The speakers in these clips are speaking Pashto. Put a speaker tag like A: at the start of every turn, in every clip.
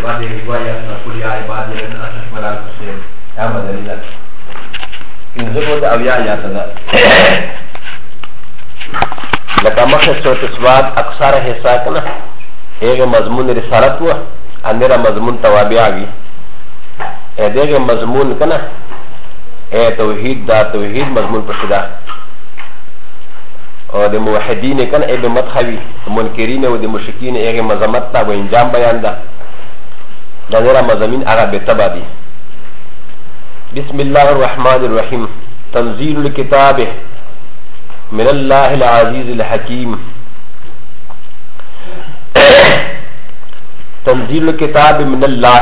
A: بعد رواية كل عباد لنا أشهر ولا الحسين هذا دليل إن زبط أو يا تدا لكن مخصوص سورة سواد أكثر حساكنا هي مضمون رسالة و أنيرا مضمون توابعي هذا مضمون كنا هي توحيد دا توحيد مضمون بشدا او د موحدین کنه ابن مدخوی منکرین او د مشرکین هغه مذمت تا و انجام بیان ده دا زرا مضامین هغه به تبع دي بسم الله الرحمن الرحیم تنزيل الكتاب من الله العزيز الحكيم تنزيل الكتاب من الله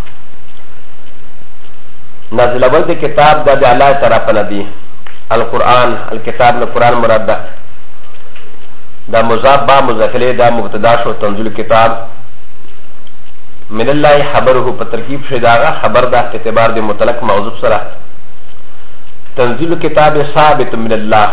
A: نازل اول د کتاب د الله طرفه دی القرآن الكتاب القرآن مراد ده دا مضاف با مذکره دا مبتدا شو تنزيل الكتاب من الله خبره په ترکیب شداغه خبر ده اعتبار د مطلق موضوع سره تنزيل الكتاب ثابت من الله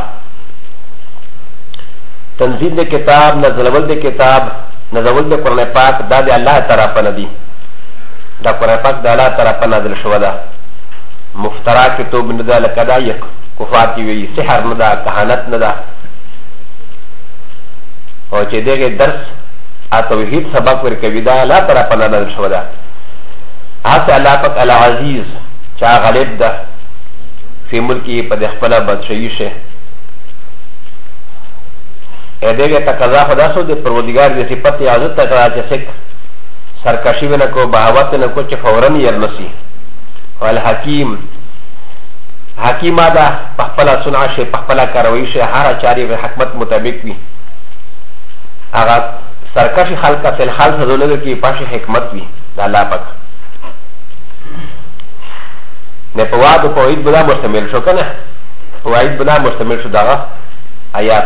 A: تنزيل الكتاب نزل ول د کتاب نزل د قرآن پاک دا د الله طرفه نه دی دا قرآن پاک د الله طرفه نازل شو ده مفترا کتاب نه ده لکه دا یک کفار کی وی سحر نه ده کهانت نه ده او چې دغه درس ا توحید سبق ورکوي دا الله تعالی په نظر شو ده هغه الله پاک العزیز چا غالب ده په ملکی په خپل بادشاہي شه ا دغه تقاضا خدا سو د پروردگار د صفت عزت تقاضا چې سک سرکشی ونه کو بهاوت نه کو چې فورن يرنسي والحکیم حکیم دا پخپل صنع شه پخپل کاروي شه هر چاري به حکمت مطابق وي اغا سرکشی خلقه فی الحال سدولده کی پاشی حکمت وی دا اللہ پاک نه پواد و پوید بنا مشتمل شو کنه پوید بنا مشتمل شو داغا آیات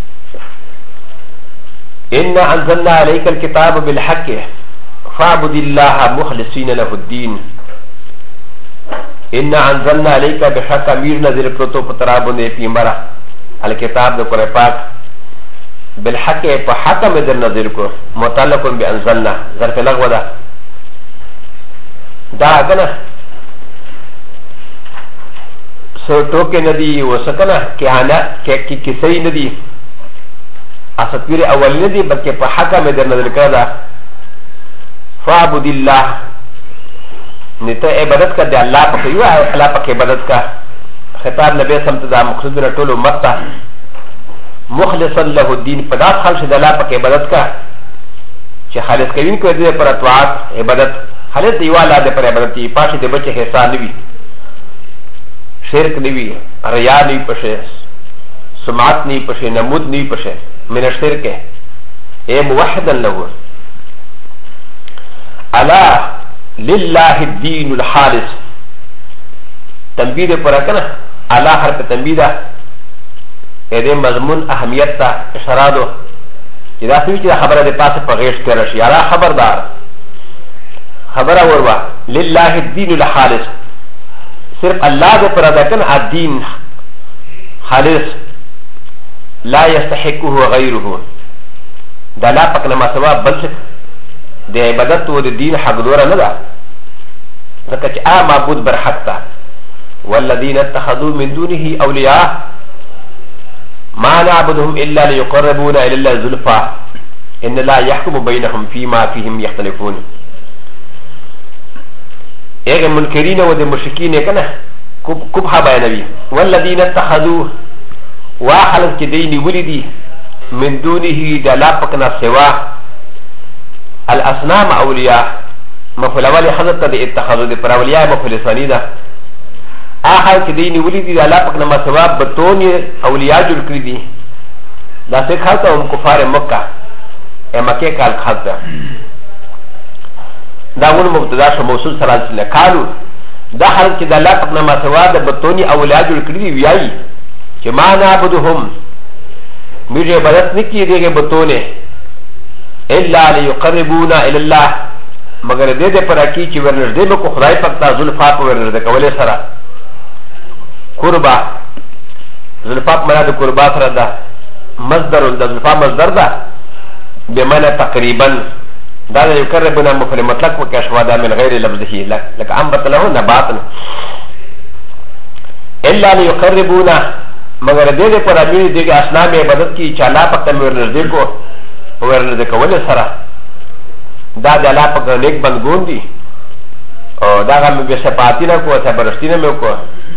A: انا انزلنا علیک الكتاب بالحق فاعبد الله مخلصین له الدین انا انزلنا علیک بحق امیر نظر کرتو پترابونه پیمبرا الكتاب دو قرآن پاک بالحق فحكم در نظر کو متعلق بانزلنا ظرف لغو ده دا کنه سو ټوکې ندی وسکنه کهانه کې کیسې ندی اسطوره اول ندی بلکې په حکم در نظر کړه فعبد الله نته عبادت کړه الله په یو الله په عبادت کا خطاب نبی سمت دا مقصود نه ټولو مکه مخلصا له الدين پداس خالص د الله پاک عبادت کا چې خالص کوین کو دې پر اطاعت عبادت خالص دی والا د پر عبادت یې پاشه د بچه حساب نیوي شرک نیوي ریا نی پشه سمعت نی پشه نمود نی پشه من الشرک اے موحدا له الا لله الدين الخالص تنبيه پر کنه الا حرف تنبيه ا دې مضمون اهمیت ته اشاره ده چې دا څه چې خبره ده پاسه په غیش کې راشي یا خبردار خبره وروا لله الدين الخالص صرف الله دې پر ادا کنه الدين خالص لا يستحقه غيره دا لا پک نه سوا بل څه د عبادت او د دین حق دور نه ده ځکه چې معبود بر حق ته والذین اتخذوا من دونه اولیاء ما نعبدهم الا ليقربونا الى الله زلفى ان الله يحكم بينهم فيما فيهم يختلفون ايه منكرين ود مشركين كنا كبها بينوي والذين اتخذوا واحد كدين ولدي من دونه دلابكنا سوا الاصنام اولياء مفعول اول حضرت اتخذوا دي پر اولياء مفعول ثاني ده آخر چې دین ولیدي د الله پاک نه مسوا بتون اولیاء جوړ کړی دي دا څه خاصه هم کفار مکه مکه کال خاصه دا ول مبتدا شو موصول سره چې قالو دا حال چې د الله پاک نه مسوا د بتون اولیاء جوړ کړی دي ویایي چې ما نعبدهم میږي عبادت نکي دیږي بتونه الا ليقربونا الى الله مگر دې دې پر کی چې ورنږدې به کو خدای پاک ته زلفا په ورنږدې کولې سره قربا زلفا مراد قربا سره ده مصدر د زلفا مصدر ده بمعنى تقریبا دا يقربنا مفعول مطلق وكشف هذا من غير لفظه لك أنبت له نباتا إلا ليقربونا مگر دې پر امیر دې اسنام عبادت کی چالا پکته مې ورنږدې کو ورنږدې کول سره دا د الله په نیک بندګون دي او دا غو به صفاتینه کو صبرشتینه مې کو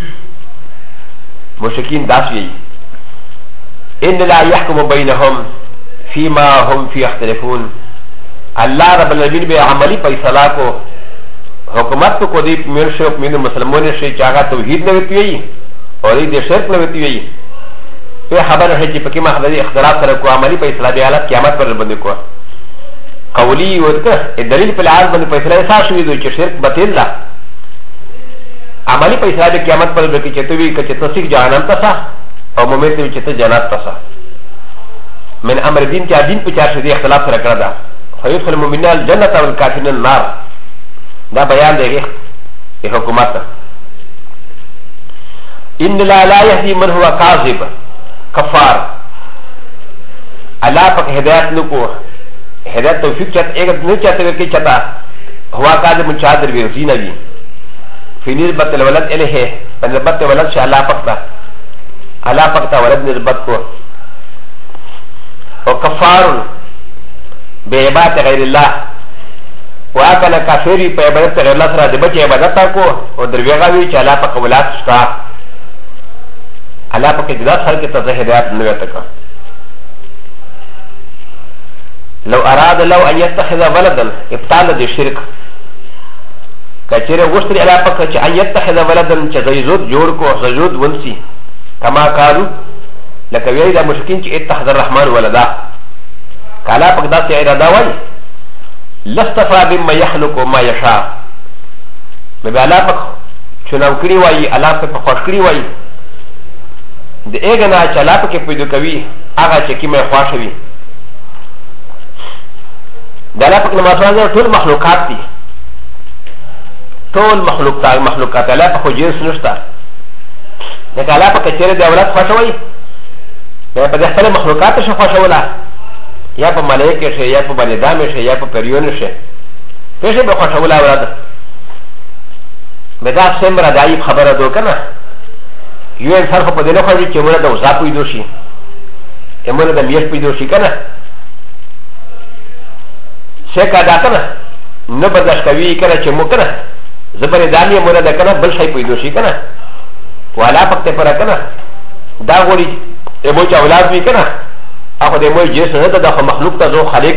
A: مشکین داس وی ان لا يحكم بينهم فيما هم فيه يختلفون الله رب العالمین به عملی فیصله کو حکومت کو دی مرشو من مسلمانوں سے چاہا توحید نہ ہوتی ہے اور یہ شرک نہ ہوتی ہے یہ خبر ہے کہ پکی محضری اختلاف کر کو عملی فیصلہ دی حالت قیامت پر بندے کو قولی ورکہ دلیل پر عاد بندے فیصلہ ایسا شوی دو کہ شرک باطل لا عملی فیصلہ دی قیامت پر بکی چتوی کہ تصدیق جہنم تسا اور مومن تے چت جنات تسا من امر دین کے دین پچار سے اختلاف کر دا فیدخل المؤمنین الجنہ والکافرین النار دا بیان دے گی حکومت ان لا يهدي من هو كاذب کفار اللہ پاک ہدایت نکو ہدایت توفیق چاہتا ایک نہیں چاہتے کہ چاہتا ہوا کاذب چادر بھی زینہ بھی فی نسبت الولد الیہ نسبت ولد سے اللہ پاکتا ولد نسبت کو اور کفار بے عبادت غیر اللہ واکنا کافری په عبادت غیر الله سره د بچ عبادت کو او درویغاوی چې الله په قبولات شتا الله په جدا سره کې ته هدایت نه وته کا لو اراد لو ان يتخذ ولدا ابطال الشرك کچره وشتري الله په چې ان يتخذ ولدا چې زيزود جوړ کو زيزود ونسي کما قالو لکه وی دا مشکین چې اتخذ الرحمن ولدا کالا په داسې اراده وای لستفا بما يخلق ما يشاء مبه الله پاک چناو کړی وای الله پاک خوښ کړی وای د اګنا چې الله پاک پیدا کوي هغه چې کیمه خوښ وي د الله پاک نمازونه ټول مخلوقات دي ټول مخلوقات الله پاک جنس نشته د الله پاک چیرې د اولاد خوښ وای په دې خپل مخلوقات شو خوښ ولا یا په ملائکه شه یا په بنی ادم شه یا په پریون شه پېښه به خوشاله اوراد مدا سمرا دای خبره دو کنه یو انسان په دې نه خوږي چې موږ د وزا پیدا شي موږ د میش پیدا شي کنه څنګه دا کنه نه برداشت کوي کنه چې موږ کنه زبر دانی موږ د کنه بل شي پیدا شي کنه والا پکته پر کنه دا غوړي ابو چې اولاد وی کنه اخو د موي جسم نه د مخلوق ته زو خالق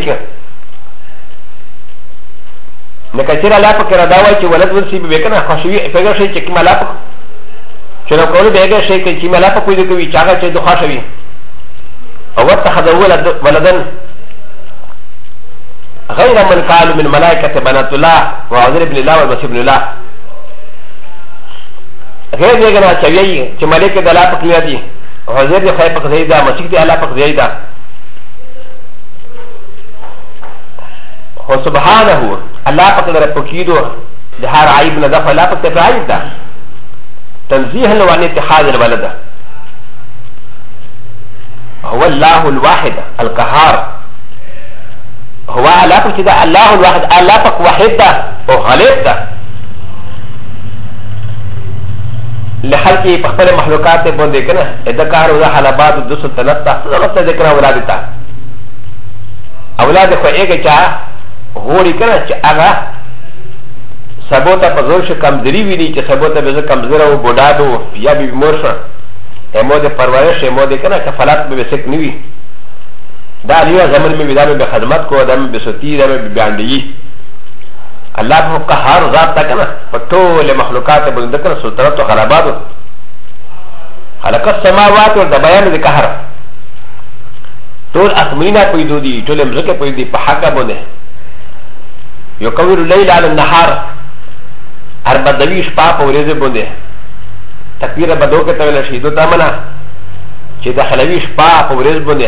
A: نه کچره لا پکې را دا وای چې ولد ورسی به کنه خوشوي پیدا شي چې کمال اپ چې نو کول به هغه شي چې کمال اپ کوی کوي چې هغه چې د خوشوي او وتخذ ولدن غير من قال من ملائكه بنات الله وعذر ابن الله والمسيح ابن الله غير دغه چې وی چې ملائکه د الله پکې دي عذر د خیر پکې دی دا مسیح دی الله پکې دی دا هو سبحانه الله پاک در پکیدو ده هر عیب نه دفع الله پاک تفعیل ده تنزیه له عن اتخاذ الولد هو الله الواحد القهار هو الله پاک ده الله الواحد الله پاک واحد ده او غالب ده لخلقی پخپل مخلوقات بنده کنه ادکار و ده حلبات و دو سلطنت ده سلطنت ذکر اولاد ده اولاد خو ایگه چا غوری کنه چې هغه سبو ته په زور شه کمزري ویني چې سبو ته به زه کمزوره و بوډا و یا به بیمار شه امو د پرورش امو د کنه کفالات به سک نه وي دا لیو زمن مې ودا به خدمت کو دم به ستی دم به بیاندي الله په قهار ذات تا کنه په ټول مخلوقات باندې کنه سلطنت او غلبات خلق السماوات او د بیان د قهر ټول اسمانه پیدا دي ټول مزکه پیدا دي په حق باندې يكور الليل على النهار اربع دويش پاپ ورزه بنده تکبیر بدو کے تولا شیدو تامنا چه دخلویش پاپ ورز بنده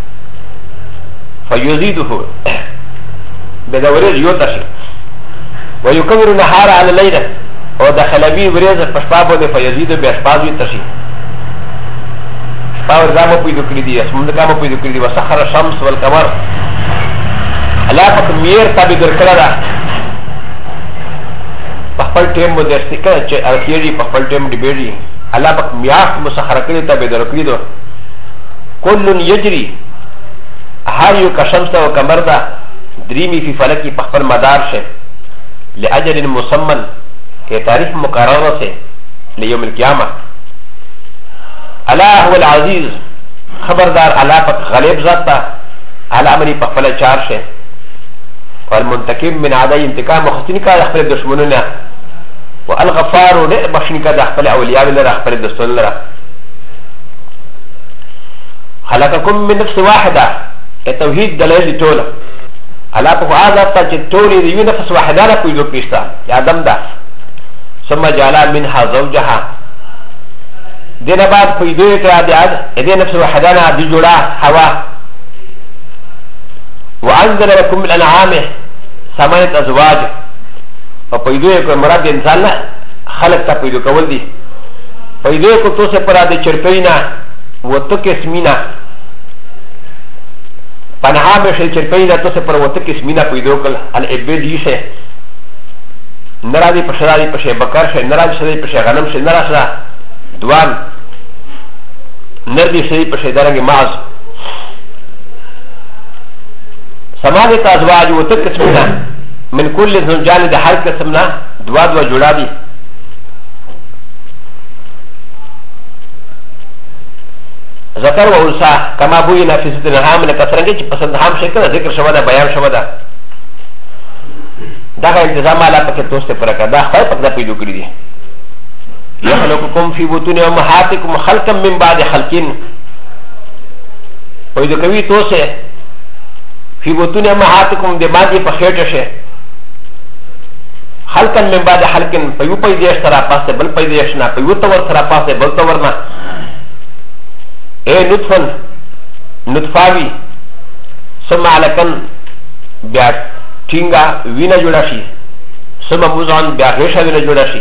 A: فيزيده بدا ورز يوتشي ويكور النهار على الليل او دخلوی ورز پشپا بنده فيزيده باشپاز يتشي شپا ورزامو پیدو کردی اسمندکامو پیدو کردی وسخر الشمس والقمر الله پاک میر تابع درکړه په خپل ټیم باندې استکړه چې اخیری په خپل ټیم دی بیری الله پاک میاس مسخر کړی تابع درکړي دو کل یجری هر یو کشمس او کمر دا دریمی فی فلکی په خپل مدار شه لاجل مسمن کے تاریخ مقررہ سے لیوم القیامہ اللہ هو العزیز خبردار اللہ پاک غلیب ذات تا علامری پا خپل چار شے والمنتقم من عدائی انتقام مخصنی کا اخبر دشمنونا والغفار بخشنی کا اخبر اولیاء لرا اخبر دستون لرا خلقکم من نفس واحدہ توحید دلیل طول اللہ پاک آزاد تا چه طولی دیو نفس واحدہ نا پیدو پیشتا یا دم دا ثم جعل منها زوجها دين بعد فيدوه كراديات إذا نفس وحدانا بجوڑا هوا وأنزل لكم الأنعام ثمانية أزواج وفيدوه كمراد إنسان خلق تا فيدو كول دي فيدوه كتوسي پرا دي چرپينا وطك اسمينا پنها مشل چرپينا توسي پرا وطك اسمينا فيدو كل الإبل يشه نرادي پشرادي پشه بکر شه نرادي شدي پشه غنم شه نرا شدا دوان نردي شدي پشه درنگ ماز سمانه ازواج و تک قسمنا من كل زوجان ده هر قسمنا دوا دوا جوڑا دي ذکر و انسا کما بوینا فی ست الهام لکسرنگی چی پسند هام شکل ذکر شودا بیان شودا دا کا انتظام اللہ پاک توستے پر کا دا خواہ پاک دا پیدو کری دی یخلقکم فی بطون امہاتکم خلقا من بعد خلقین پیدو کوي توسے فی بطون امہاتکم دے مادی پا خیٹ شے خلقا من بعد خلقین پیو پیدیش سرا پاسے بل پیدیشنا پیو تور سرا پاسے بل تورنا اے نطفن نطفاوی ثم علکن بیا ټینګه وینه جوړه شي سمه موزان بیا غیشه وینه جوړه شي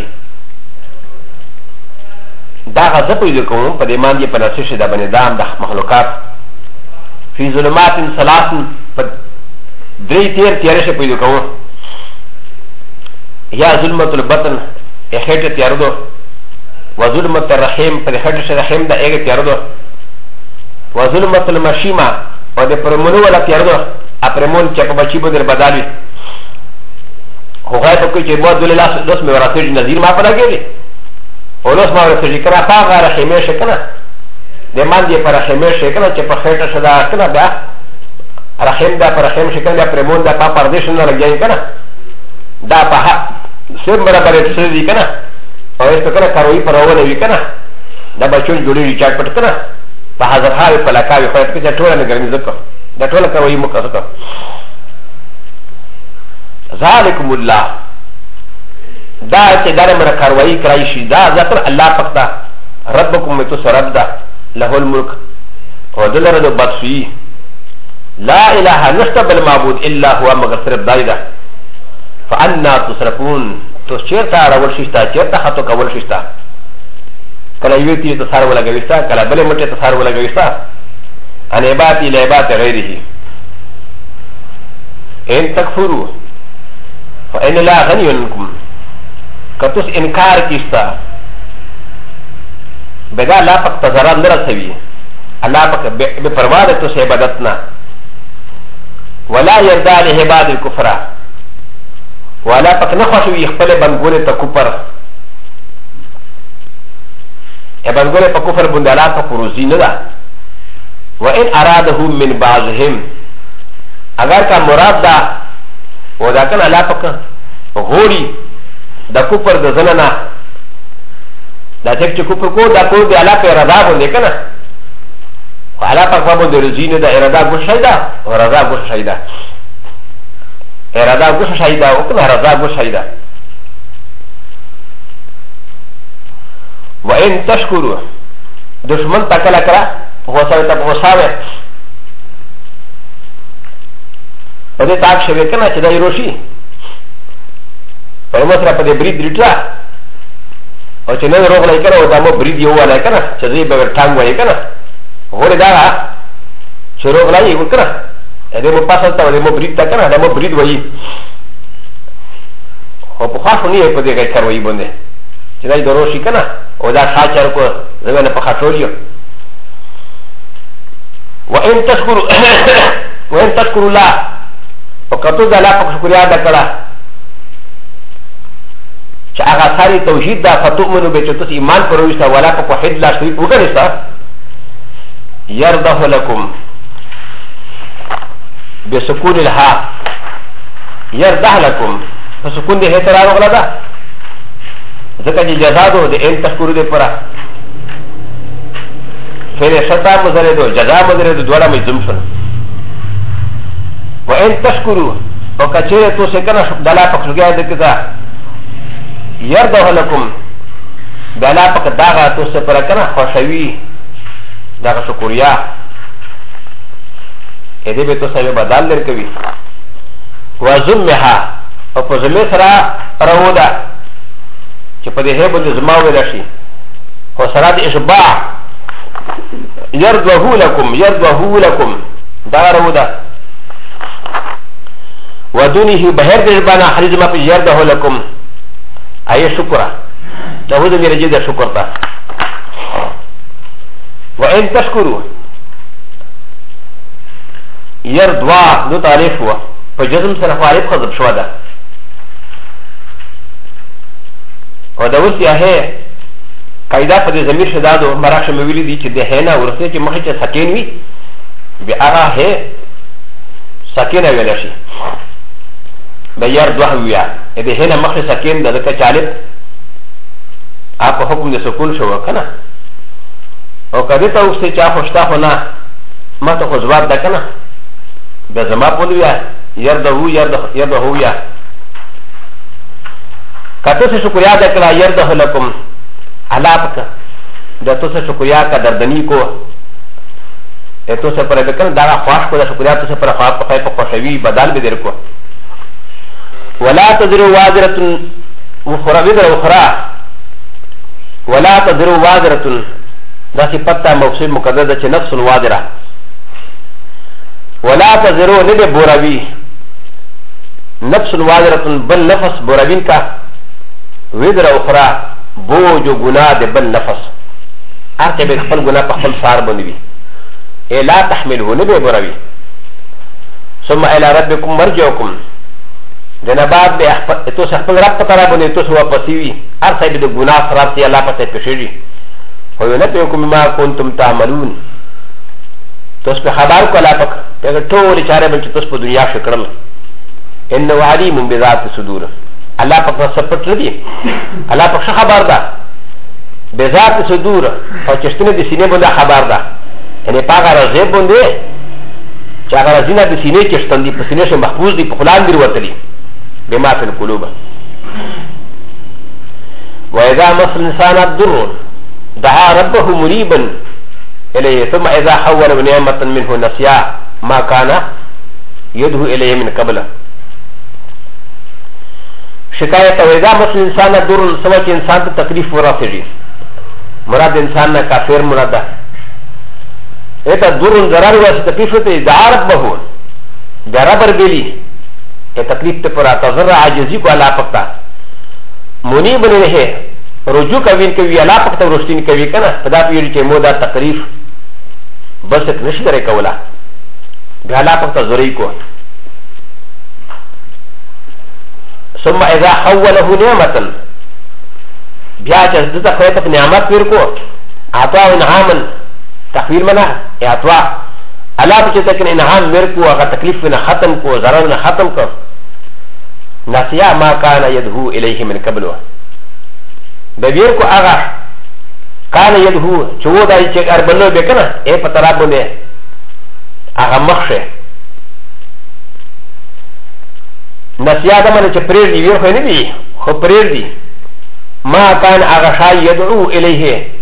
A: دا غزه پیدا کوم په دې باندې په نسې شي د باندې دام د مخلوقات فی ظلمات ثلاث په درې تیر شي پیدا کوم یا ظلمت البطن اخیټه تیار دو و ظلمت الرحیم په اخیټه رحیم د ایګه تیار دو و ظلمت المشیمه او د پرمونو ولا تیار دو اپرمون چې په بچی بدر بدالي خو غای په کې چې مو د لاس دوس مې ورته نظیر ما پلا کېږي او لاس ما ورته چې کرا پاغه رحمه شکنه د مان دې پر رحمه شکنه چې په خېټه شدا کنه بیا رحم دا پر رحم شکنه اپرمون دا په پردیش نه لګي کنه دا په سر برابر څه دي کنه او اس کنه کاروي پرونه وی کنه دا بچون جوړي چاټ پټ کنه په حاضر حال په لکاوي خو ته ټول نه ګرځي ځکه دا ټول کوي مکه ذالکم الله دا چې دا مر کاروي کوي شي دا ذکر الله پکتا ربکم تو سرب دا له الملک او دلره د بادشي لا اله نشته بالمعبود الا هو مگر صرف دایدا فانا تصرفون تو چیرته راول شيستا چیرته خطو کول شيستا کله یو تی ته سار ولا گويستا کله بل مټه ته سار ولا گويستا ان عبادت الى عبادت غيره ان تكفروا فان لا غني عنكم كتس انكار كيستا بدا لا پک تزران نرسوي الله پک بپروا تو سے عبادتنا ولا يرضى لعباد الكفر ولا پک نخوشوي خپل بنګول ته کفر بنګول په کفر باندې الله ته فروزي نه ده وإن أرادهم من بعضهم اگر کا مراد دا و دا کن اللہ پک غوری دا کفر دا زننا دا چک چه کفر کو دا کو دا اللہ پہ رضا بنده کنا و اللہ پک بنده رزین دا اردا گوش شایدہ و رضا گوش شایدہ اردا گوش شایدہ و کنا رضا گوش شایدہ وإن تشکرو دشمن تکل کرا غوسه ته غوسه په دې تاک شوی کنه چې دا یروشي په مسره په دې برید ریټا او چې نه روغ لای کنه او دا مو برید یو ولا کنه چې دې به ټانګ وای کنه غوړې دا چې روغ لای وکړه ا د مو پاسه ته د مو برید تا کنه د مو برید وایي او په خاص نه په دې کې کاروي باندې چې دا درو شي کنه او دا شاچر کو زمونه په خاطر وان تشكروا الله وكتو دا لا پک شکریا ادا کړه چې هغه ساري توحید دا فتؤمنو به چې تاسو ایمان پرويسته ولا په وحید لا شریک وګڼئ يرضه لكم بسكون الها يرضه لكم فسكون دي هترا وغلا دا ځکه چې جزا دو د ان تشکر دې پرا فعل شتا مزره دو جزا مزره دو دوړه مې زم شول وان تشکروا او کچره تو سکنه دلا پک شګیا دې کدا يرضه لكم دلا پک داغه تو سه پر کنه خوشوي داغه شکریا ا دې به تو سه بدل لري وزمها او په زمه سره راودا چې په دې هبه د زما ویل شي او سره د اشباع يرضه لكم دا راودا ودونه بهر د باندې حدیث ما په يرضه لكم اي شکر دا هو د میرجه د شکر تا وان تشکروا يرضوا دو تعریف هو په جزم سره خالف خذب شو ده او دا اوس یې قاعده په دې زمير شدادو مراشه مې ویلي دي چې د هینا ورسته چې مخه چې سکین وي بیا هغه هه سکینه ویل شي د یار دوه ویا د هینا مخه سکین د که چالب اپ حکم د سکون شو کنه او کدی ته اوس چې خوشتا هونه ما ته خو جواب ده کنه د زما په ویا يرده ویا کته سے شکریہ ادا کړه يرده لكم علاپک د تو سے شکریہ کا دردنی کو اتو سے پر دکن دا خواش کو دا شکریہ تو سے پر خواش په په خوشوي بدل به در کو ولا تذروا وازره اخرى ولا تذروا وازره دا سی پتا موصول مقدر ده چې نفس وازره ولا تذروا نبي بوراوي نفس وازره بل نفس بوراوين کا وذر اخرى بوجو گناہ دے بل نفس ارتے بے خپل گناہ پا خپل سار بنوی اے لا تحملو نبے براوی ثم الى ربکم مرجعکم جنبات بے تو سے خپل رب پترا بنوی تو سے واپسیوی ارتے بے گناہ سرار سی اللہ پتے پیشیجی وینبئکم ما کنتم تعملون تو اس پہ خبر کو اللہ پک اگر ٹولی چارے بلچ تو اس پہ دنیا شکرل انہو علیم بذات صدور الله پاک سپټ ندی الله پاک خبر ده بذات صدور او چشتنه د سینې باندې خبر ده یعنی پاک راځي باندې چې هغه راځي نه د سینې چشتن دي په سینې شه محفوظ دي په خلان دی ورتلی بما فی القلوب واذا مس الانسان الضر دعا ربه منيبا اليه ثم اذا حول نعمه منه نسيا ما كان يدعو اليه من قبل شکایت او اذا مثل انسان دور سوا چې انسان ته تکلیف ورسېږي مراد انسان نه کافر مراد ده اته دور ضرر ورسې تکلیف ته دعا ربه دا ربر بیلی ته تکلیف ته پر تضرع عاجزی کو الله پکتا منیب نه ہے رجوع کوي کوي الله پکتا ورشتین کوي کنه خدا پیری چې مو دا تکلیف بس نشي درې کولا بیا الله پکتا زری کو ثم اذا حوله نعمه بیا چې دته خیرت نعمت ورکو اعطا انعاما تحویل منع اعطا الله چې تکن انعام ورکو هغه تکلیف نه ختم کو ضرر نه ختم کو نسیا ما كان يدعو اليه من قبل د ورکو هغه كان يدعو چې و دای چې اربلو به کنه اے پترا باندې هغه مخشه نسیا دا منه چې پریر دی ویل خو نه دی خو پریر دی ما کان هغه شای يدعو الیه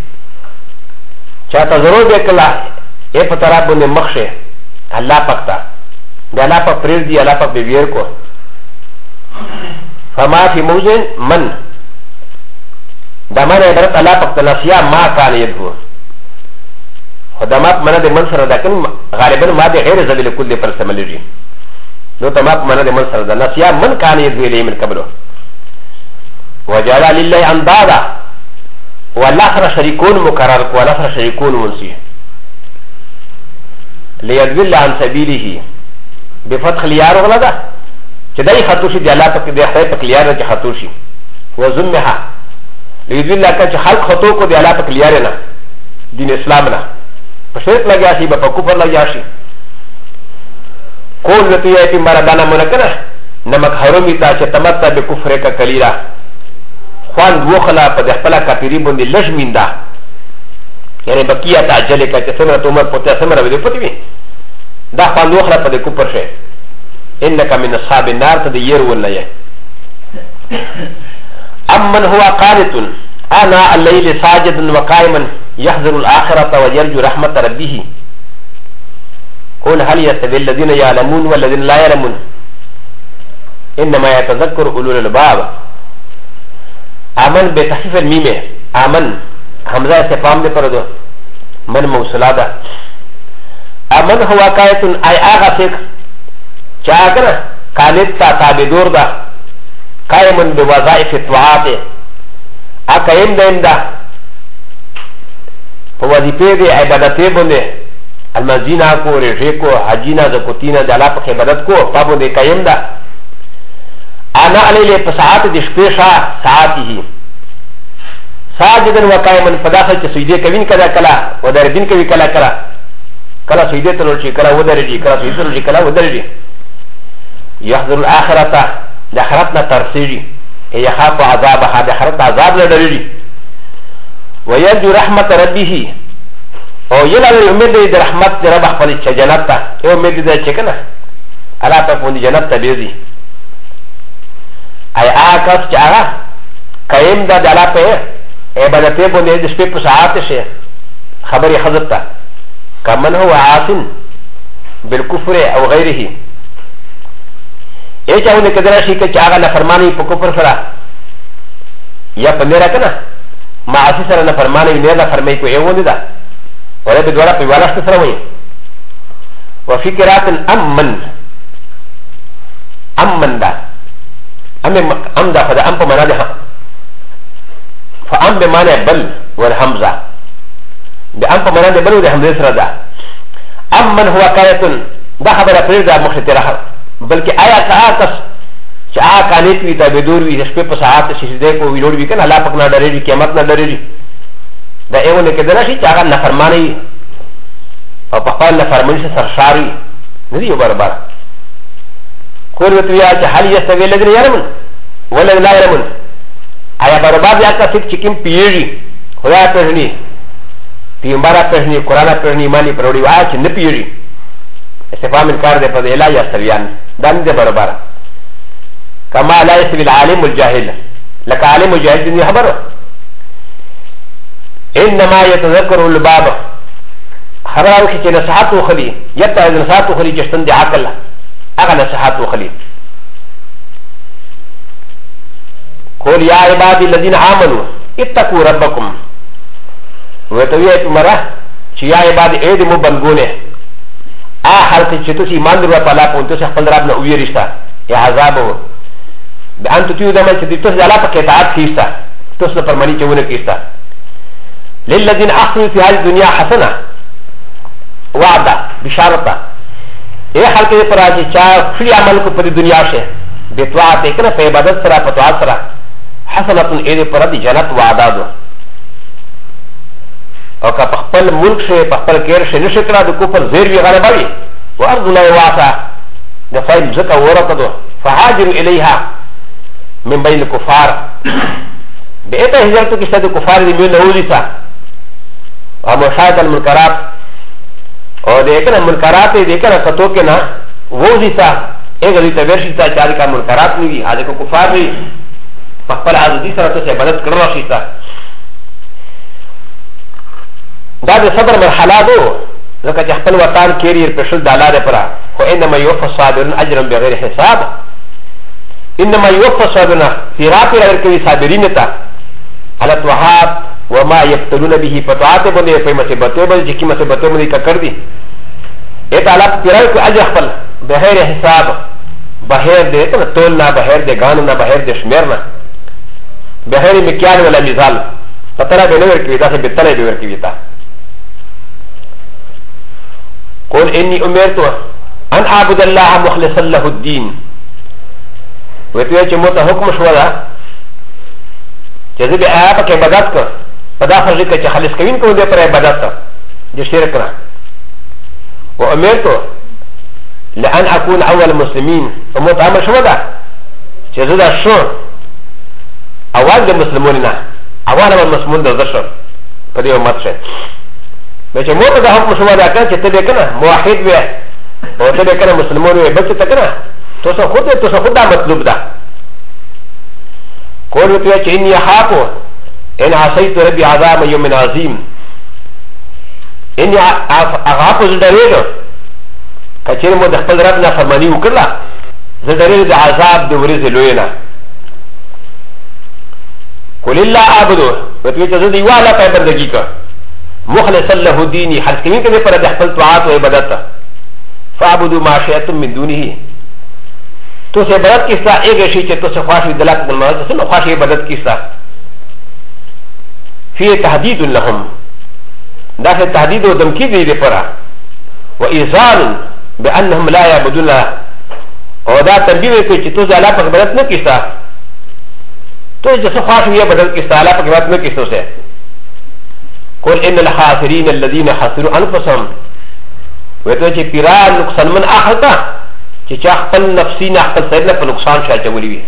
A: چاته ضرور وکړه اے په طرف باندې مخشه الله پکتا دا الله په پریر دی الله په ویر کو فما فی موجن من دا منه درته الله پکتا نسیا ما کان يدعو خدمات منا د من سره دا کوم غالبا ما د غیر ذویل کل پر استعمالږي نو تمام منا د من سره دا نسیا من کان یذویل من قبل وجعل لله اندادا والاخر شریکون مقرر کو والاخر شریکون منسی ليدل عن سبيله بفتح اليار وغلدا كداي خطوشي دي الله تك دي خير تك اليار نجي خطوشي وزمها ليدل كان خلق خطوكو دي الله تك اليارنا دين اسلامنا فشرط لگا شي بپا كفر لگا شي كون نتيجه في مردانا منكنا نمك حرمي تا چه تمتا بكفر کا قليلا خوان وخلا پا دخپلا کافری بندي لش میندا يعني بقيه تعجل کا چه سمرا تومر پوتیا سمرا ودي پتوي دا خوان وخلا پا دي كفر شه انك من اصحاب النار تدير ولا امن هو قانت انا الليل ساجد وقائما يحذر الاخره ويرجو رحمه ربه قل هل يستوي الذين يعلمون والذين لا يعلمون انما يتذكر اولو الالباب امن بتخفيف الميم امن حمزه استفهام دي پردو من موصلاده امن هو قانت اي اغا فيك چاگنا کانت تا تابدور دا قائمن بوظائف الطاعات اقایم دین دا وظیفه دی عبادته بنده المنزینا کو رجے کو حجینا زکوتینا جلا پک عبادت کو پابو دی قایم دا انا علیہ پساعت دی شپیشا ساعتی ساجدن و قائمن پداخل چه سجده کوین کدا کلا و در دین کوی کلا کلا کلا سجده تلوچی کلا و در جی کلا سجده تلوچی کلا و در جی يحضر الآخرة لآخرتنا ترسيجي يخاف عذابها لآخرت عذاب لدرجي ويرجو رحمة ربه او يلعب يمد دي رحمة رب خفل جنتا يمد دي چكنا على تفون جنتا بيزي اي آكاس چاها قيم دا دالا په عبادته بنده دي شپه پساعات شه خبري خضرتا كمن هو عاصن بالكفر او غيره ا چاونه کدرا شي که چاغه نفرمانی په کفر سره یا په نره کنه معاصی سره نفرمانی نه دا فرمای کو ایونه دا ولا به دوړه په والاشت سره وي وفکرات امن دا ام دا فدا ام په معنا ده فام بمعنى بل والحمزه بام په معنا ده بل د حمزه سره ده امن هو کایتن دا خبره پرې دا مخته بلکہ آیا کس چاہ کانیت وی تا بدور وی شپے په ساعت شیدے کو وی لوڑ وی کنه الله پاک نه ډریږي قیامت نه ډریږي دا ایونه کده نشي چاہ نافرمانی او په خپل نافرمانی سره سرشاري نه دی برابر کول وتیا چې حال یستوی لګر یارمن ولا لا یارمن آیا برابر یا کا سک چکم پیږي خدا پرنی پیغمبر پرنی قران پرنی مانی پروړي وا چې نه پیږي استفهام الكار ده پد الا يستويان دم ده برابر كما لا يستوي العالم الجاهل لك عالم الجاهل دي خبر انما يتذكر الباب خراو كي نصحات وخلي يتا نصحات وخلي جشتن دي عقل اغا نصحات وخلي قول يا عبادي الذين امنوا اتقوا ربكم وتويت مره يا عبادي ايد مبنغونه حالت چې تاسو ایمان درو په الله په تاسو خپل رب نه ویریستا یا عذاب وو د انت تیو د مل چې تاسو الله په اطاعت کیستا تاسو پر منی چونه کیستا للذین احسنوا فی هذه الدنيا حسنه وعده بشارته اے خلق دې پر راځي چې فری عمل کو په دنیا شه د طاعت کنه په عبادت سره په طاعت سره حسنه دې پر دې جنت وعده ده او که په خپل ملک شه په خپل کېر شه نشه کړه د کوپر زیر وی غلبه وي وارض الله واسع د فایل زکه ورته فهاجر الیها من بین الكفار بيته هجرت کې ست د کفار دی مینه وليسا او مشاهد المنکرات او د کنه منکرات دې کنه کتو کې نه وځيسا اګه دې تبرشي تا چار کا منکرات نیوي هغه کو کفار وي په خپل عادي سره ته عبادت کړو شي تا دا د صبر مرحله دو ځکه چې خپل وطن کیریر پښل د الله لپاره خو انما يوفى الصابرون اجرا بغیر حساب انما يوفى الصابرون في رافع ورکوي صابرین ته على توحات وما يبتلون به فتوات بني في مصيبته بل جكي مصيبته بني كردي اتعلق پیرای کو اجر خپل بهر حساب بهر دې ته تولنا بهر دې غاننا بهر دې شمیرنا بهر مکیال ولا مثال پتره به نور کې دا څه بتلې به ور کې وتا قل اني امرت ان اعبد الله مخلصا له الدين وته چې مو ته حکم شو دا چې دې آیا په عبادت کو پدا فرض کې چې خالص کوین کو دې پر عبادت ته دې شرک نه وامرت لان اكون اول المسلمين وموت عمل شو ده شزدا شو اول المسلمين اول المسلمون ده زشر فدي امت شه مچ موت ده حكم شو ده كان تبي كنا موحد به او تبي كنا مسلمون به بس تكنا تو خود ده مطلوب ده قول تو اني اخاف ان عصيت ربي عذاب يوم عظيم اني اخاف زدريدو كثير من دخل ربنا فرماني وكلا زدريد عذاب دوريز لوينا قل الله عبدو وتويت زدي والا بندگی کا مخلصا له ديني حسكمين كده پر دخل طاعات و عبادت فعبدوا ما شئتم من دونه تو سے عبادت کیسا ایک شيء تو سے خواش دلات بالمعروف سے خواش عبادت کیسا في تهديد لهم دا سے تهديد و دمکی دی پرا و اذان بانهم لا يعبدون او دا تنبيه کوي چې تو ځاله په عبادت نه کیسا تو جسو خاص وی عبادت کیسا لا په عبادت نه کیسو سے قل ان الخاسرين الذين خسروا انفسهم وته چې پیران نقصان من اخرتا چې چا خپل نفسي نه خپل سره په نقصان شاچولي وي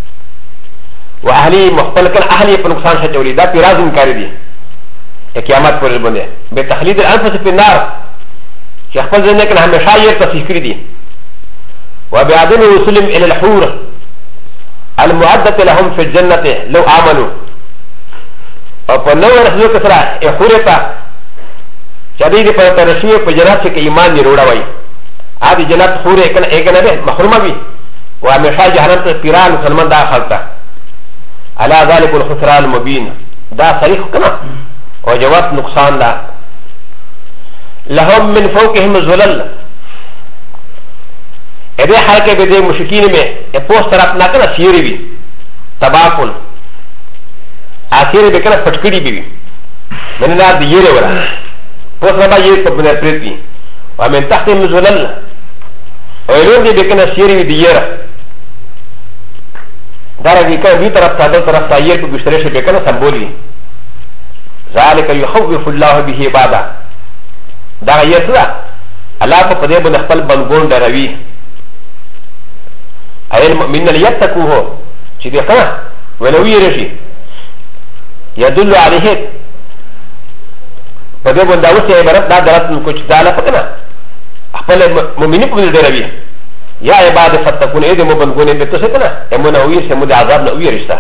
A: واهلي مخبل کن اهلي په نقصان شاچولي دا پیرازم کاری دي قیامت پر باندې به تخلید الانفس في النار چې خپل ځنه کنه همیشه یې تصحیح کړی دي وبعدم وصولهم الى الحور المعدة لهم في الجنة لو آمنوا او په نو رسول کسرا اخورتا چدی دې په ترشیه په جنت کې ایمان دی وروړوي ادي جنت خوره کنه اګنه به محرومه وي او همیشه جهنم ته پیران مسلمان داخل تا على ذلك الخسران المبين دا صریح کنه و جواب نقصان لا لهم من فوقهم ظلل اذا حركه بده مشکین میں پوسٹ طرف نہ کنا سیری بھی تباکل اخیر به کنا پټکړی بھی من نه دی یره ولا پوسٹ ربا یې په بنه پریتی و من تحت ظلل او لون دی به کنا سیری دی یره دار دی کنا دی طرف ته طرف ته یې په بشره شه به کنا سمبولی ذلك يخوف الله به عباده دا یسرا الله په دې باندې خپل بنګون دروي اي المؤمنين يتقوه چې دې کنه ولو يرشي يدل عليه په دې باندې اوسه عبارت دا درات کو چې دا لا پکنه خپل مؤمنين په دې دروي يا عباده فتقون اې دې مو بنګون به تاسو کنه امونه وير سمو د عذاب نه ويرشتا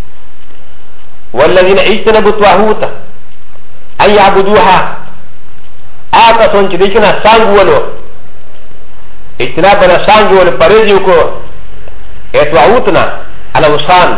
A: والذين اجتنبوا الطاغوت ان يعبدوها آتا سون چې دې کنه سانګولو اجتناب نه سانګول پرېږو کو اتواوتنا على وسان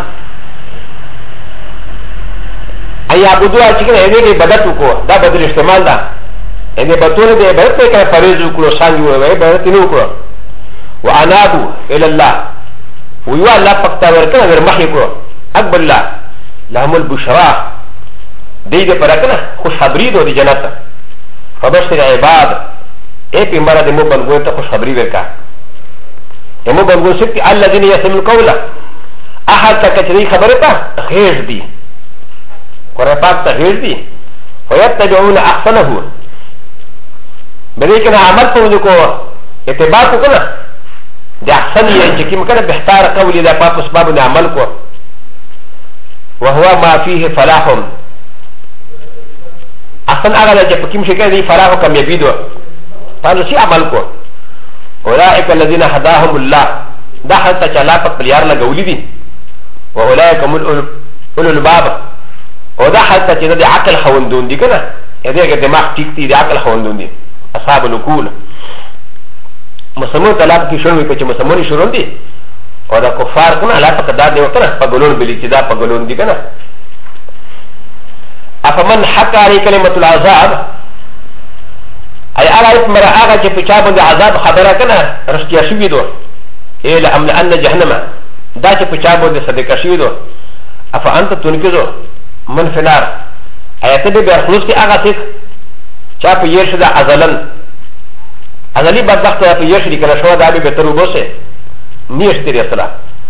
A: ان يعبدوها چې کنه دې عبادت کو دا بدل استعمال ده دې بتونه دې عبادت ته کنه پرېږو کو سانګول وې عبادت نه کو وانابوا الى الله ويوا الله پکتا ورکنه ورمخې کو اکبر الله لهم البشرى دي دي پرکنه خوش خبری دو دی جنت فبشر عباد اي پی مرا دي مو بنگوه تا خوش خبری ورکا دي مو بنگوه سکتی الذين يسمى القول احد تا کچری خبرتا خیش دی قرآن پاک تا خیش دی ويتبعون احسنه بدي کنا عمل پوندو کو اتباع کو کنا دي احسن یہ چکیم کنا بہتار قولی دا پاک اسباب نے عمل کو وهو ما فيه فلاحهم احسن اغلى جفكيم شكل دي فلاح كم يبيدو فانو سي عمل کو اولئك الذين هداهم الله دا حتى چلا پک پلیار لگولی دی واولئك هم اولو الباب ودا حتى چدا دی عقل خوندون دی کنا ادھے دماغ ٹھیک دی عقل خوندون دی اصحاب العقول مسلمان طلاق کی شروع کچ مسلمان شروع دی او دا کفار کنا لا پک دا دی وکنا پگلون بلی چدا پگلون دی کنا افمن حق عليه كلمه العذاب اي اغا مرا اغا چې په چا باندې عذاب خبره کنه رښتیا شوی دو اے لامن ان جهنم دا چې په چا باندې صدقه شوی دو افانت تنکزو من فنار ایت دې به خلوص کې اغا څه چا په یې شدا ازلن ازلی بدبخت په یې شری کله شو دا به تر وبوسه نیشتي رسلا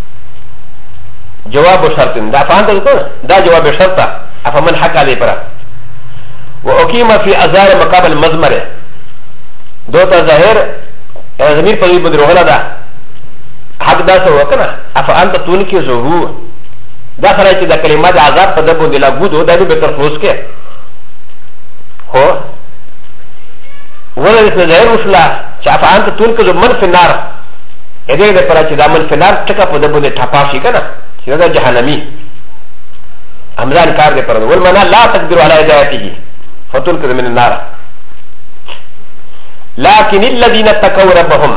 A: جواب شرط دا فهمت دا جواب شرط افمن حق عليه برا واقيم في ازار مقابل مزمره دوتا ظاهر زمير پر بدروغلا دا حق دا سو وکنا افانت تونکی زهو دا خلای چې دا کلمات عذاب په دبو دی لاګو دا به تر فوس کې هو ولا ظاهر وشلا چې افانت تونکی زو من في النار ا دې د پر چې دا من في النار ټکا په دبو دی ټاپا شي کنه چې دا جهنمي امران کار دې پر ول منا لا تقدر على هدايته فتلك من النار لكن الذين اتقوا ربهم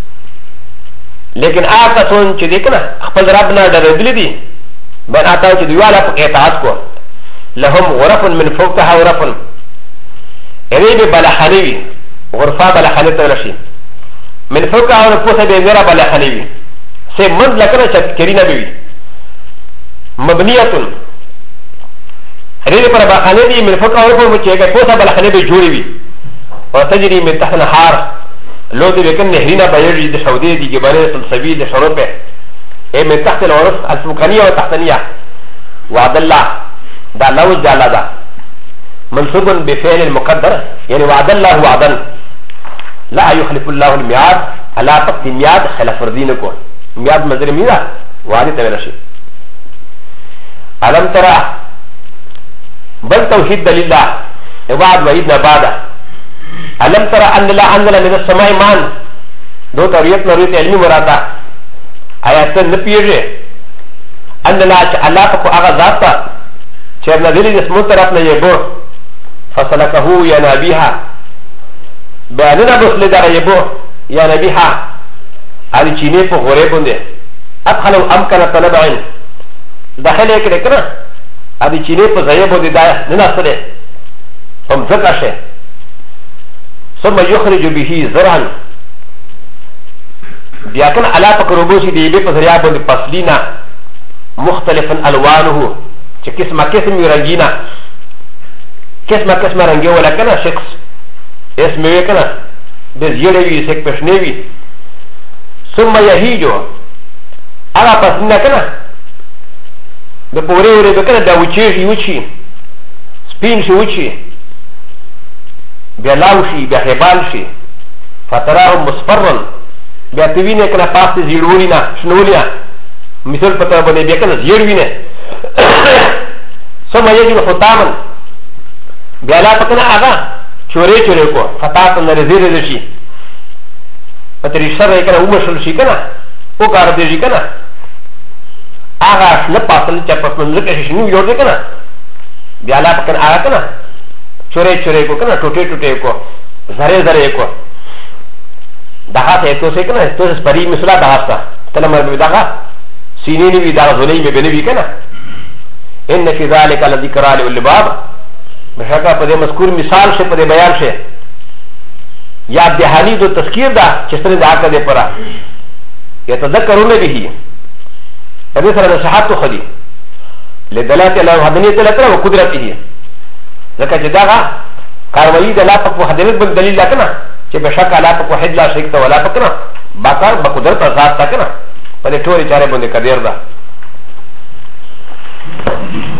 A: لكن آتسون چې دې کنه خپل رب نه ډارېدل دي بل آتا چې دیواله په اطاعت کو لهم غرف من فوقها غرف اې به بلخنوي غرفه بلخنه ته رشي من فوقها غرفه به غره بلخنوي سه مند لکنه چې کرینه بي مبنيه هذه پر بلخنه دي من فوقها غرفه چې هغه پوسه بلخنه به جوړي وي وتجري من تحت نهار لو دي لكن نهرنا بيجي دي سعوديه دي جبال السلسبيل دي شروبه اي من تحت العرف الفوقانيه والتحتانيه وعد الله دا لوز دا الله دا منصوب بفعل المقدر يعني وعد الله وعدا لا يخلف الله الميعاد على تقدي ميعاد خلاف دينكم ميعاد مزر ميعاد وعد تبرشي ألم ترى بل توحيد دليل الله وعد وعيدنا بعد ألم ترى أن الله أنزل من السماء مان دو توريت نوريت علمي مراتا آيات نبيجي أن الله تكو أغا ذاتا چر نزلی جسمون طرف نيبو فسلكه يا نبيها بأننا بسل دار يبو يا نبيها هذه چيني پو غوري بنده أدخلوا أمكان طلبعين داخل يكره كنا هذه چيني پو زيه بنده دا ننصره هم ذكر ثم يخرج به زرعا بيكن على تقربوشي دي بي فزريا بند فصلينا مختلفا الوانه چه قسمه قسم رنگينا قسمه رنگي ولا كنا شخص اسمه كنا بزيروي سك پشنوي ثم يهيجو اغا فصلينا كنا د پوري وري بكنا دا وچي وچي سپين شي وچي بیا لاوشي بیا خبال شي فتراهم مصفرا بیا توینه کنه پاس زیرولینا شنولیا مثل پتر باندې بیا کنه زیروینه ثم يجب ختاما بیا لا پکنه آغا چوری چوری کو فتاة نرزیر رشي پتری شر کنه ومشل شي کنه او کار دی کنه آغا شنه پاسل چا پس منځ شنو جوړ دی کنه بیا لا پکنه آغا کنه چوری چوری کو کنه ټوټه ټوټه کو زره زره کو دغه ته تو څه کنه تو سپری مثلا دغه تل مر به دغه سینې وی دا زولې مې بنوي کنه ان فی ذلک لذکر للباب بشکا په دې مذکور مثال شه په دې بیان شه یا دهانی دو تذکیر دا چې ستنه دا کده پرا یتذکرون به دې سره نصحت خو دي لدلالت علی وحدانیت الله او قدرته ځکه چې داغه کاروایی د لا په وحدانیت بل دلیل لکنه چې بشک لا په وحد لا شریک ته ولا پکنه باکار بقدرت ذات تا کنه په دې ټول چاره باندې قدیر ده